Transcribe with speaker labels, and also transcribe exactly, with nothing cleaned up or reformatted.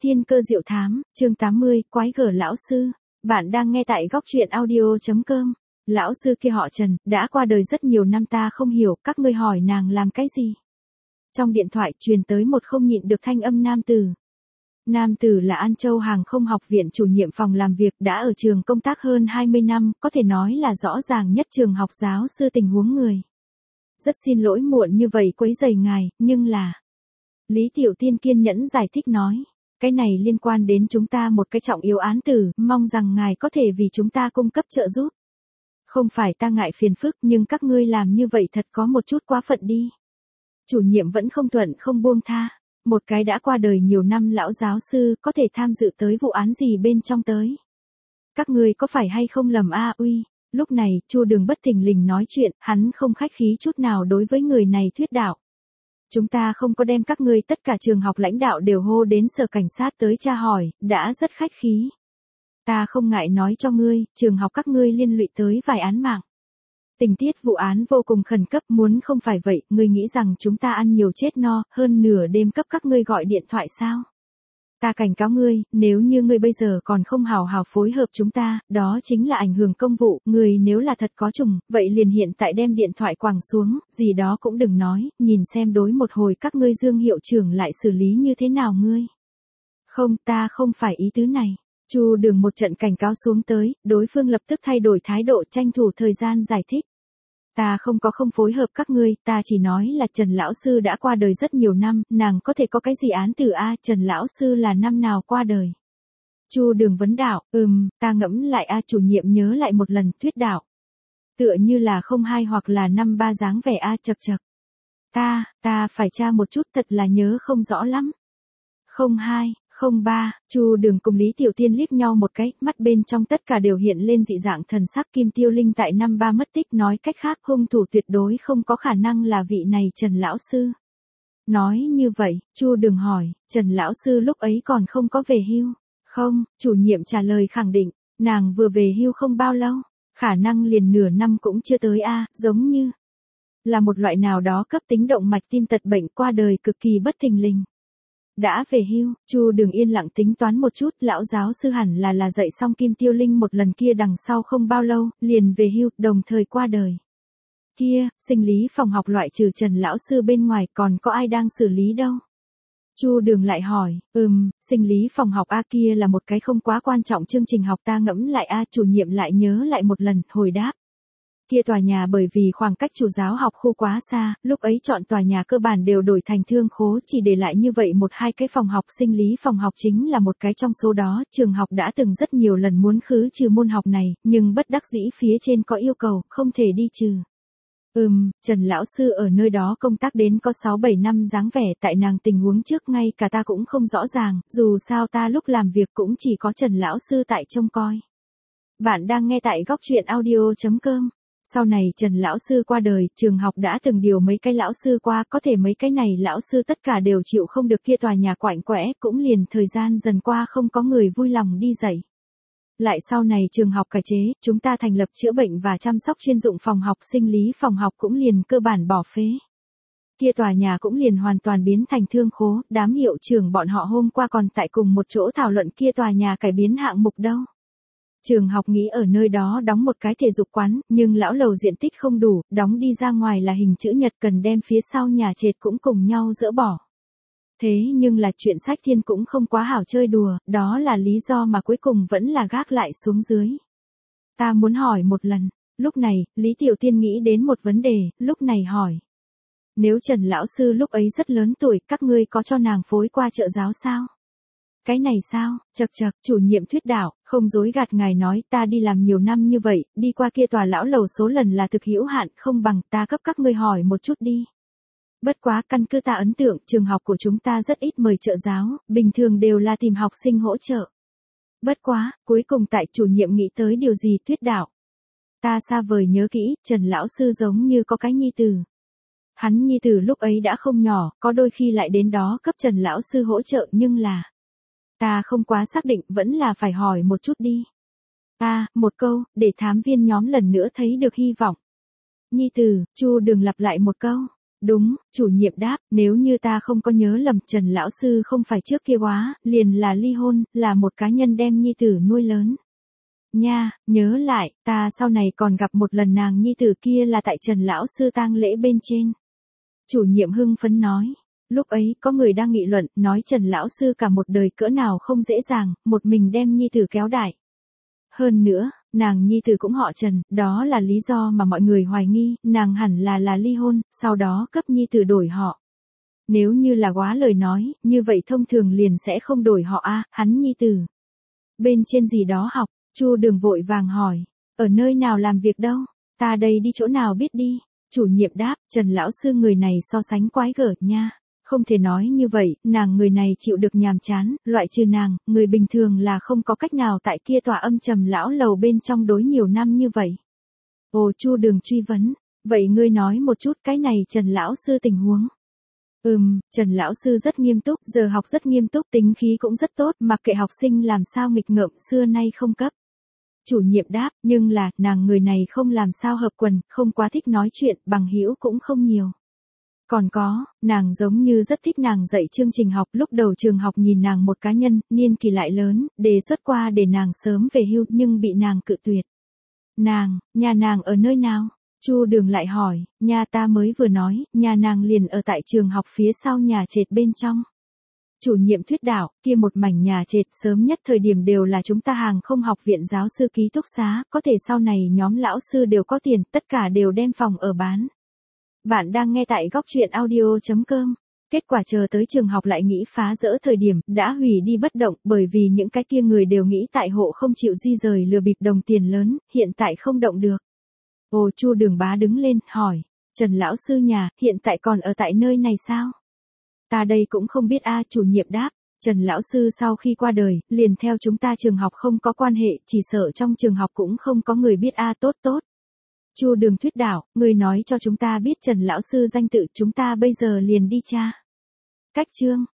Speaker 1: Thiên cơ diệu thám, chương tám mươi, quái gở lão sư. Bạn đang nghe tại góc truyện audio chấm com. Lão sư kia họ Trần, đã qua đời rất nhiều năm, ta không hiểu, các ngươi hỏi nàng làm cái gì. Trong điện thoại truyền tới một không nhịn được thanh âm nam tử. Nam tử là An Châu Hàng không học viện chủ nhiệm phòng làm việc, đã ở trường công tác hơn hai mươi năm, có thể nói là rõ ràng nhất trường học giáo sư tình huống người. Rất xin lỗi muộn như vậy quấy rầy ngài, nhưng là... Lý Tiểu Tiên kiên nhẫn giải thích nói. Cái này liên quan đến chúng ta một cái trọng yếu án tử, mong rằng ngài có thể vì chúng ta cung cấp trợ giúp. Không phải ta ngại phiền phức, nhưng các ngươi làm như vậy thật có một chút quá phận đi. Chủ nhiệm vẫn không thuận không buông tha. Một cái đã qua đời nhiều năm lão giáo sư có thể tham dự tới vụ án gì bên trong tới. Các ngươi có phải hay không lầm a uy. Lúc này, Chu Đường bất thình lình nói chuyện, hắn không khách khí chút nào đối với người này thuyết đạo. Chúng ta không có đem các ngươi tất cả trường học lãnh đạo đều hô đến sở cảnh sát tới tra hỏi, đã rất khách khí. Ta không ngại nói cho ngươi, trường học các ngươi liên lụy tới vài án mạng. Tình tiết vụ án vô cùng khẩn cấp, muốn không phải vậy, ngươi nghĩ rằng chúng ta ăn nhiều chết no, hơn nửa đêm cấp các ngươi gọi điện thoại sao? Ta cảnh cáo ngươi, nếu như ngươi bây giờ còn không hào hào phối hợp chúng ta, đó chính là ảnh hưởng công vụ, ngươi nếu là thật có trùng, vậy liền hiện tại đem điện thoại quẳng xuống, gì đó cũng đừng nói, nhìn xem đối một hồi các ngươi Dương hiệu trưởng lại xử lý như thế nào ngươi. Không, ta không phải ý tứ này. Chu Đường một trận cảnh cáo xuống tới, đối phương lập tức thay đổi thái độ, tranh thủ thời gian giải thích. Ta không có không phối hợp các ngươi, ta chỉ nói là Trần lão sư đã qua đời rất nhiều năm, nàng có thể có cái gì án tử a, Trần lão sư là năm nào qua đời? Chu Đường vấn đạo, ừm, ta ngẫm lại a, chủ nhiệm nhớ lại một lần, thuyết đạo. Tựa như là không hai hoặc là năm ba dáng vẻ a, chậc chậc. Ta, ta phải tra một chút, thật là nhớ không rõ lắm. Không hai, không ba, Chu Đường cùng Lý Tiểu Tiên liếc nhau một cái, mắt bên trong tất cả đều hiện lên dị dạng thần sắc. Kim Tiêu Linh tại năm ba mất tích, nói cách khác hung thủ tuyệt đối không có khả năng là vị này Trần lão sư. Nói như vậy, Chu Đường hỏi, Trần lão sư lúc ấy còn không có về hưu? Không, chủ nhiệm trả lời khẳng định, nàng vừa về hưu không bao lâu, khả năng liền nửa năm cũng chưa tới a, giống như là một loại nào đó cấp tính động mạch tim tật bệnh, qua đời cực kỳ bất thình lình. Đã về hưu, Chu Đường yên lặng tính toán một chút, lão giáo sư hẳn là là dạy xong Kim Tiêu Linh một lần kia đằng sau không bao lâu, liền về hưu, đồng thời qua đời. Kia, sinh lý phòng học loại trừ Trần lão sư bên ngoài còn có ai đang xử lý đâu? Chu Đường lại hỏi, ừm, sinh lý phòng học a kia là một cái không quá quan trọng chương trình học, ta ngẫm lại a, chủ nhiệm lại nhớ lại một lần, hồi đáp. Kia tòa nhà bởi vì khoảng cách chủ giáo học khu quá xa, lúc ấy chọn tòa nhà cơ bản đều đổi thành thương khố, chỉ để lại như vậy một hai cái phòng học, sinh lý phòng học chính là một cái trong số đó, trường học đã từng rất nhiều lần muốn khứ trừ môn học này, nhưng bất đắc dĩ phía trên có yêu cầu, không thể đi trừ. Ừm, Trần lão sư ở nơi đó công tác đến có sáu bảy năm dáng vẻ, tại nàng tình huống trước ngay cả ta cũng không rõ ràng, dù sao ta lúc làm việc cũng chỉ có Trần lão sư tại trông coi. Bạn đang nghe tại góc truyện audio chấm com. Sau này Trần lão sư qua đời, trường học đã từng điều mấy cái lão sư qua, có thể mấy cái này lão sư tất cả đều chịu không được kia tòa nhà quạnh quẽ, cũng liền thời gian dần qua không có người vui lòng đi dạy. Lại sau này trường học cải chế, chúng ta thành lập chữa bệnh và chăm sóc chuyên dụng phòng học, sinh lý phòng học cũng liền cơ bản bỏ phế. Kia tòa nhà cũng liền hoàn toàn biến thành thương khố, đám hiệu trưởng bọn họ hôm qua còn tại cùng một chỗ thảo luận kia tòa nhà cải biến hạng mục đâu. Trường học nghĩ ở nơi đó đóng một cái thể dục quán, nhưng lão lầu diện tích không đủ, đóng đi ra ngoài là hình chữ nhật, cần đem phía sau nhà trệt cũng cùng nhau dỡ bỏ. Thế nhưng là chuyện sách thiên cũng không quá hảo chơi đùa, đó là lý do mà cuối cùng vẫn là gác lại xuống dưới. Ta muốn hỏi một lần, lúc này, Lý Tiểu Tiên nghĩ đến một vấn đề, lúc này hỏi. Nếu Trần lão sư lúc ấy rất lớn tuổi, các ngươi có cho nàng phối qua trợ giáo sao? Cái này sao, chậc chậc, chủ nhiệm thuyết đạo, không dối gạt ngài nói, ta đi làm nhiều năm như vậy, đi qua kia tòa lão lầu số lần là thực hữu hạn, không bằng ta cấp các ngươi hỏi một chút đi. Bất quá căn cứ ta ấn tượng, trường học của chúng ta rất ít mời trợ giáo, bình thường đều là tìm học sinh hỗ trợ. Bất quá, cuối cùng tại chủ nhiệm nghĩ tới điều gì thuyết đạo. Ta xa vời nhớ kỹ, Trần lão sư giống như có cái nhi tử. Hắn nhi tử lúc ấy đã không nhỏ, có đôi khi lại đến đó cấp Trần lão sư hỗ trợ, nhưng là... Ta không quá xác định, vẫn là phải hỏi một chút đi. À, một câu, để thám viên nhóm lần nữa thấy được hy vọng. Nhi tử, Chu Đường lặp lại một câu. Đúng, chủ nhiệm đáp, nếu như ta không có nhớ lầm, Trần lão sư không phải trước kia quá, liền là ly hôn, là một cá nhân đem nhi tử nuôi lớn. Nha, nhớ lại, ta sau này còn gặp một lần nàng nhi tử kia là tại Trần lão sư tang lễ bên trên. Chủ nhiệm hưng phấn nói. Lúc ấy có người đang nghị luận, nói Trần lão sư cả một đời cỡ nào không dễ dàng, một mình đem nhi tử kéo đại. Hơn nữa, nàng nhi tử cũng họ Trần, đó là lý do mà mọi người hoài nghi, nàng hẳn là là ly hôn, sau đó cấp nhi tử đổi họ. Nếu như là quá lời nói, như vậy thông thường liền sẽ không đổi họ a, hắn nhi tử. Bên trên gì đó học, Chu Đường vội vàng hỏi, ở nơi nào làm việc đâu, ta đây đi chỗ nào biết đi. Chủ nhiệm đáp, Trần lão sư người này so sánh quái gở nha. Không thể nói như vậy, nàng người này chịu được nhàm chán, loại trừ nàng, người bình thường là không có cách nào tại kia tòa âm trầm lão lầu bên trong đối nhiều năm như vậy. Ồ, Chu Đường truy vấn, vậy ngươi nói một chút cái này Trần lão sư tình huống. Ừm, Trần lão sư rất nghiêm túc, giờ học rất nghiêm túc, tính khí cũng rất tốt, mặc kệ học sinh làm sao nghịch ngợm, xưa nay không cấp. Chủ nhiệm đáp, nhưng là, nàng người này không làm sao hợp quần, không quá thích nói chuyện, bằng hữu cũng không nhiều. Còn có, nàng giống như rất thích nàng dạy chương trình học, lúc đầu trường học nhìn nàng một cá nhân, niên kỳ lại lớn, đề xuất qua để nàng sớm về hưu, nhưng bị nàng cự tuyệt. Nàng, nhà nàng ở nơi nào? Chu Đường lại hỏi, nhà ta mới vừa nói, nhà nàng liền ở tại trường học phía sau nhà trệt bên trong. Chủ nhiệm thuyết đạo, kia một mảnh nhà trệt sớm nhất thời điểm đều là chúng ta hàng không học viện giáo sư ký túc xá, có thể sau này nhóm lão sư đều có tiền, tất cả đều đem phòng ở bán. Bạn đang nghe tại góc truyện audio chấm com. Kết quả chờ tới trường học lại nghĩ phá rỡ thời điểm, đã hủy đi bất động, bởi vì những cái kia người đều nghĩ tại hộ không chịu di rời lừa bịp đồng tiền lớn, hiện tại không động được. Ồ, Chu Đường bá đứng lên, hỏi, Trần lão sư nhà, hiện tại còn ở tại nơi này sao? Ta đây cũng không biết a, chủ nhiệm đáp, Trần lão sư sau khi qua đời, liền theo chúng ta trường học không có quan hệ, chỉ sợ trong trường học cũng không có người biết a, tốt tốt. Chu Đường thuyết đạo, người nói cho chúng ta biết Trần lão sư danh tự, chúng ta bây giờ liền đi tra. Cách chương